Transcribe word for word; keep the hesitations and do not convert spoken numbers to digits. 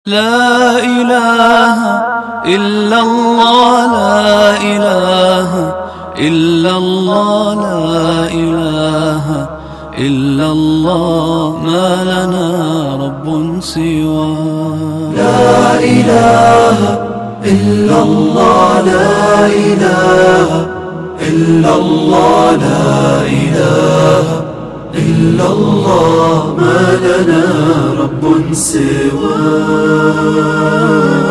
لا إله إلا الله لا إله إلا الله لا إله إلا الله ما لنا رب سواه. لا إله إلا الله لا إله إلا الله لا إله إلا الله ما لنا رب سواه.